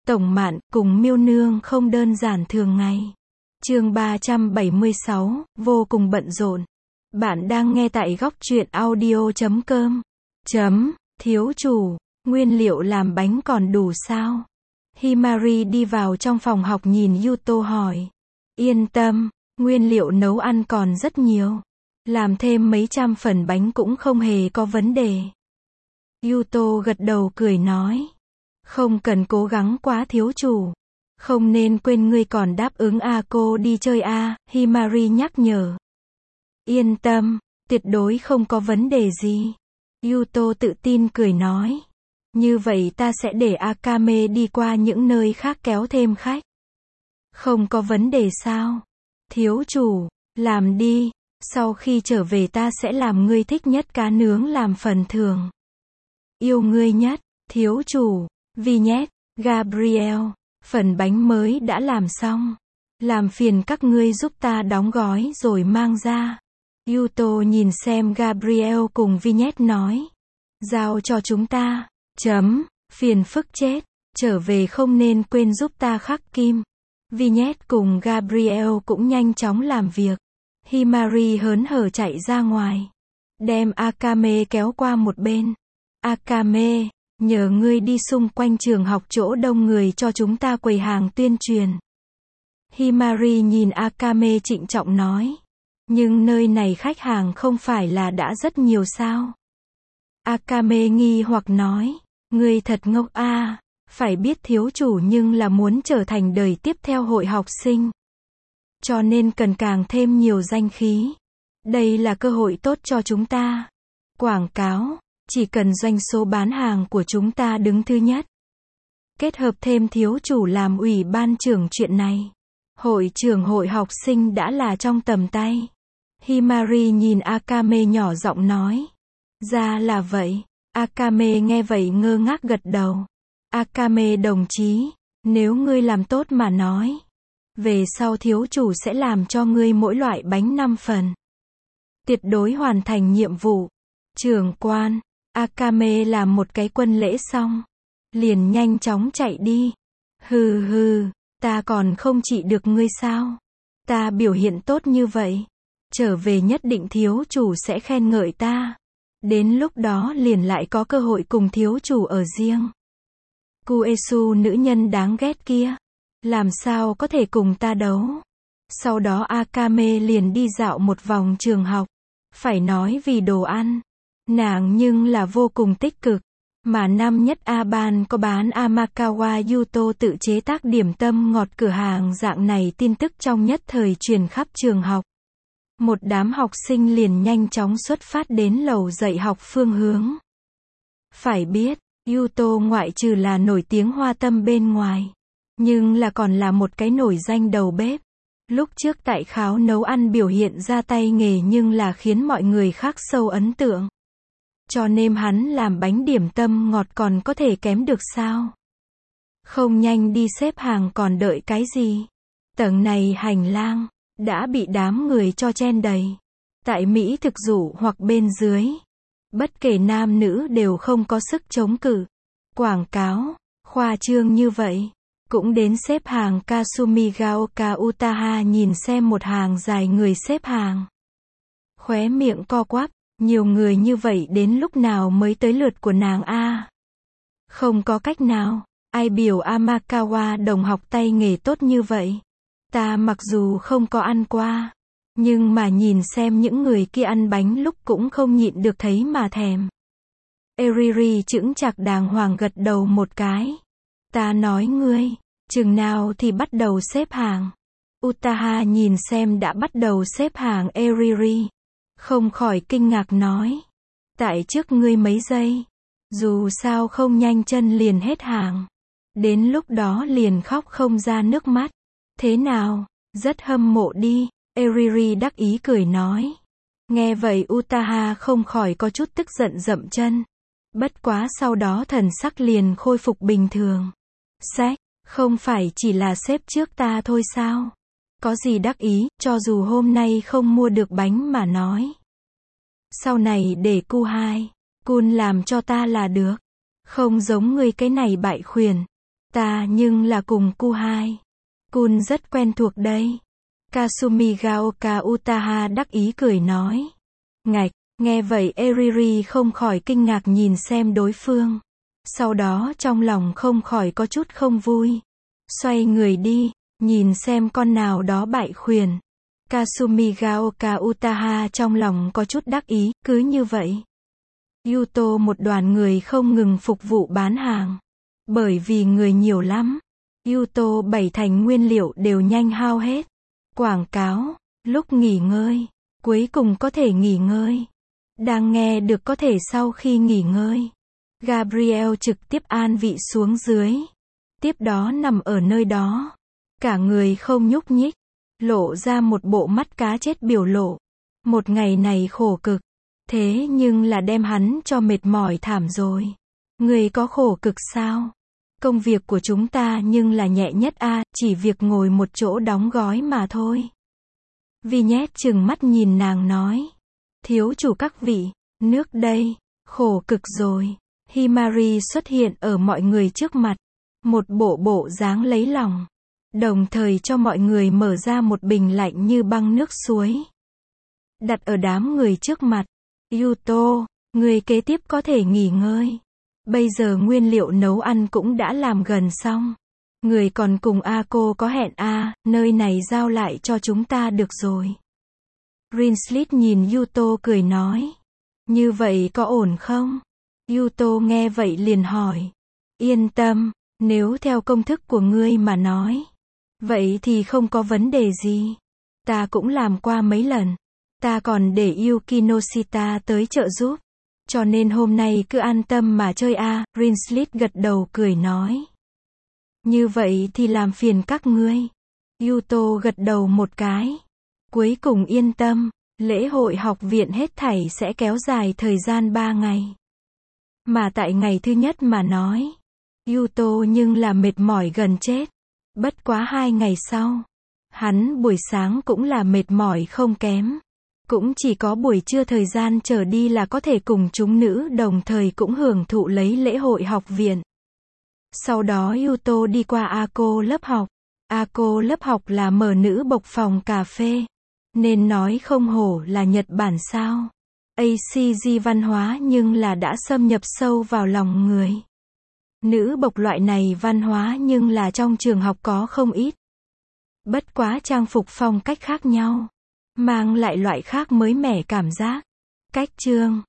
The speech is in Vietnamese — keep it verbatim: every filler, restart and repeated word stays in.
Tổng Mạn cùng Miêu Nương không đơn giản thường ngày. Chương ba trăm bảy mươi sáu, vô cùng bận rộn. Bạn đang nghe tại góc truyện audio chấm com. Chấm, thiếu chủ, nguyên liệu làm bánh còn đủ sao? Himari đi vào trong phòng học nhìn Yuto hỏi. Yên tâm, nguyên liệu nấu ăn còn rất nhiều. Làm thêm mấy trăm phần bánh cũng không hề có vấn đề. Yuto gật đầu cười nói. Không cần cố gắng quá thiếu chủ. Không nên quên ngươi còn đáp ứng Ako đi chơi a, Himari nhắc nhở. Yên tâm, tuyệt đối không có vấn đề gì. Yuto tự tin cười nói. Như vậy ta sẽ để Akame đi qua những nơi khác kéo thêm khách. Không có vấn đề sao? Thiếu chủ, làm đi, sau khi trở về ta sẽ làm ngươi thích nhất cá nướng làm phần thưởng. Yêu ngươi nhất, thiếu chủ. Vignette, Gabriel, phần bánh mới đã làm xong. Làm phiền các ngươi giúp ta đóng gói rồi mang ra. Yuto nhìn xem Gabriel cùng Vignette nói. Giao cho chúng ta. Chấm, phiền phức chết. Trở về không nên quên giúp ta khắc kim. Vignette cùng Gabriel cũng nhanh chóng làm việc. Himari hớn hở chạy ra ngoài. Đem Akame kéo qua một bên. Akame, nhờ ngươi đi xung quanh trường học chỗ đông người cho chúng ta quầy hàng tuyên truyền. Himari nhìn Akame trịnh trọng nói. Nhưng nơi này khách hàng không phải là đã rất nhiều sao? Akame nghi hoặc nói. Ngươi thật ngốc a, à, phải biết thiếu chủ nhưng là muốn trở thành đời tiếp theo hội học sinh. Cho nên cần càng thêm nhiều danh khí. Đây là cơ hội tốt cho chúng ta. Quảng cáo. Chỉ cần doanh số bán hàng của chúng ta đứng thứ nhất. Kết hợp thêm thiếu chủ làm ủy ban trưởng chuyện này. Hội trưởng hội học sinh đã là trong tầm tay. Himari nhìn Akame nhỏ giọng nói. Ra là vậy. Akame nghe vậy ngơ ngác gật đầu. Akame đồng chí, nếu ngươi làm tốt mà nói. Về sau thiếu chủ sẽ làm cho ngươi mỗi loại bánh năm phần. Tuyệt đối hoàn thành nhiệm vụ. Trưởng quan. Akame làm một cái quân lễ xong. Liền nhanh chóng chạy đi. Hừ hừ, ta còn không trị được ngươi sao? Ta biểu hiện tốt như vậy. Trở về nhất định thiếu chủ sẽ khen ngợi ta. Đến lúc đó liền lại có cơ hội cùng thiếu chủ ở riêng. Kuesu nữ nhân đáng ghét kia. Làm sao có thể cùng ta đấu? Sau đó Akame liền đi dạo một vòng trường học. Phải nói vì đồ ăn. Nàng nhưng là vô cùng tích cực. Mà năm nhất Aban có bán Amakawa Yuto tự chế tác điểm tâm ngọt cửa hàng dạng này tin tức trong nhất thời truyền khắp trường học. Một đám học sinh liền nhanh chóng xuất phát đến lầu dạy học phương hướng. Phải biết, Yuto ngoại trừ là nổi tiếng hoa tâm bên ngoài. Nhưng là còn là một cái nổi danh đầu bếp. Lúc trước tại kháo nấu ăn biểu hiện ra tay nghề nhưng là khiến mọi người khác sâu ấn tượng. Cho nên hắn làm bánh điểm tâm ngọt còn có thể kém được sao? Không nhanh đi xếp hàng còn đợi cái gì? Tầng này hành lang đã bị đám người cho chen đầy. Tại Mỹ thực dụ hoặc bên dưới. Bất kể nam nữ đều không có sức chống cự. Quảng cáo, khoa trương như vậy. Cũng đến xếp hàng. Kasumi Gaoka Utaha nhìn xem một hàng dài người xếp hàng. Khóe miệng co quắp. Nhiều người như vậy đến lúc nào mới tới lượt của nàng a? Không có cách nào. Ai biểu Amakawa đồng học tay nghề tốt như vậy? Ta mặc dù không có ăn qua. Nhưng mà nhìn xem những người kia ăn bánh lúc cũng không nhịn được thấy mà thèm. Eriri chững chạc đàng hoàng gật đầu một cái. Ta nói ngươi, chừng nào thì bắt đầu xếp hàng. Utaha nhìn xem đã bắt đầu xếp hàng Eriri. Không khỏi kinh ngạc nói. Tại trước ngươi mấy giây. Dù sao không nhanh chân liền hết hàng. Đến lúc đó liền khóc không ra nước mắt. Thế nào, rất hâm mộ đi. Eriri đắc ý cười nói. Nghe vậy Utaha không khỏi có chút tức giận dậm chân. Bất quá sau đó thần sắc liền khôi phục bình thường. Sách, không phải chỉ là xếp trước ta thôi sao? Có gì đắc ý, cho dù hôm nay không mua được bánh mà nói. Sau này để cu hai, Kun làm cho ta là được. Không giống ngươi cái này bại khuyển. Ta nhưng là cùng Ku-hai. Kun rất quen thuộc đây. Kasumi Gaoka Utaha đắc ý cười nói. Ngạch, nghe vậy Eriri không khỏi kinh ngạc nhìn xem đối phương. Sau đó trong lòng không khỏi có chút không vui. Xoay người đi, nhìn xem con nào đó bại khuyển. Kasumi Gaoka Utaha trong lòng có chút đắc ý, cứ như vậy. Yuto một đoàn người không ngừng phục vụ bán hàng. Bởi vì người nhiều lắm. Yuto bảy thành nguyên liệu đều nhanh hao hết. Quảng cáo, lúc nghỉ ngơi, cuối cùng có thể nghỉ ngơi. Đang nghe được có thể sau khi nghỉ ngơi. Gabriel trực tiếp an vị xuống dưới. Tiếp đó nằm ở nơi đó. Cả người không nhúc nhích. Lộ ra một bộ mắt cá chết biểu lộ. Một ngày này khổ cực. Thế nhưng là đem hắn cho mệt mỏi thảm rồi. Người có khổ cực sao? Công việc của chúng ta nhưng là nhẹ nhất a, chỉ việc ngồi một chỗ đóng gói mà thôi. Vi nhét chừng mắt nhìn nàng nói. Thiếu chủ các vị, nước đây, khổ cực rồi. Himari xuất hiện ở mọi người trước mặt. Một bộ bộ dáng lấy lòng. Đồng thời cho mọi người mở ra một bình lạnh như băng nước suối. Đặt ở đám người trước mặt. Yuto, người kế tiếp có thể nghỉ ngơi. Bây giờ nguyên liệu nấu ăn cũng đã làm gần xong. Người còn cùng Ako có hẹn a, nơi này giao lại cho chúng ta được rồi. Rinslit nhìn Yuto cười nói. Như vậy có ổn không? Yuto nghe vậy liền hỏi. Yên tâm, nếu theo công thức của ngươi mà nói. Vậy thì không có vấn đề gì. Ta cũng làm qua mấy lần. Ta còn để Yuki Noshita tới trợ giúp. Cho nên hôm nay cứ an tâm mà chơi a, à, Rinslit gật đầu cười nói. Như vậy thì làm phiền các ngươi. Yuto gật đầu một cái. Cuối cùng yên tâm, lễ hội học viện hết thảy sẽ kéo dài thời gian ba ngày. Mà tại ngày thứ nhất mà nói. Yuto nhưng là mệt mỏi gần chết. Bất quá hai ngày sau. Hắn buổi sáng cũng là mệt mỏi không kém. Cũng chỉ có buổi trưa thời gian trở đi là có thể cùng chúng nữ đồng thời cũng hưởng thụ lấy lễ hội học viện. Sau đó Yuto đi qua Ako lớp học. Ako lớp học là mở nữ bộc phòng cà phê. Nên nói không hổ là Nhật Bản sao. a xê giê văn hóa nhưng là đã xâm nhập sâu vào lòng người. Nữ bộc loại này văn hóa nhưng là trong trường học có không ít. Bất quá trang phục phong cách khác nhau. Mang lại loại khác mới mẻ cảm giác. Cách chương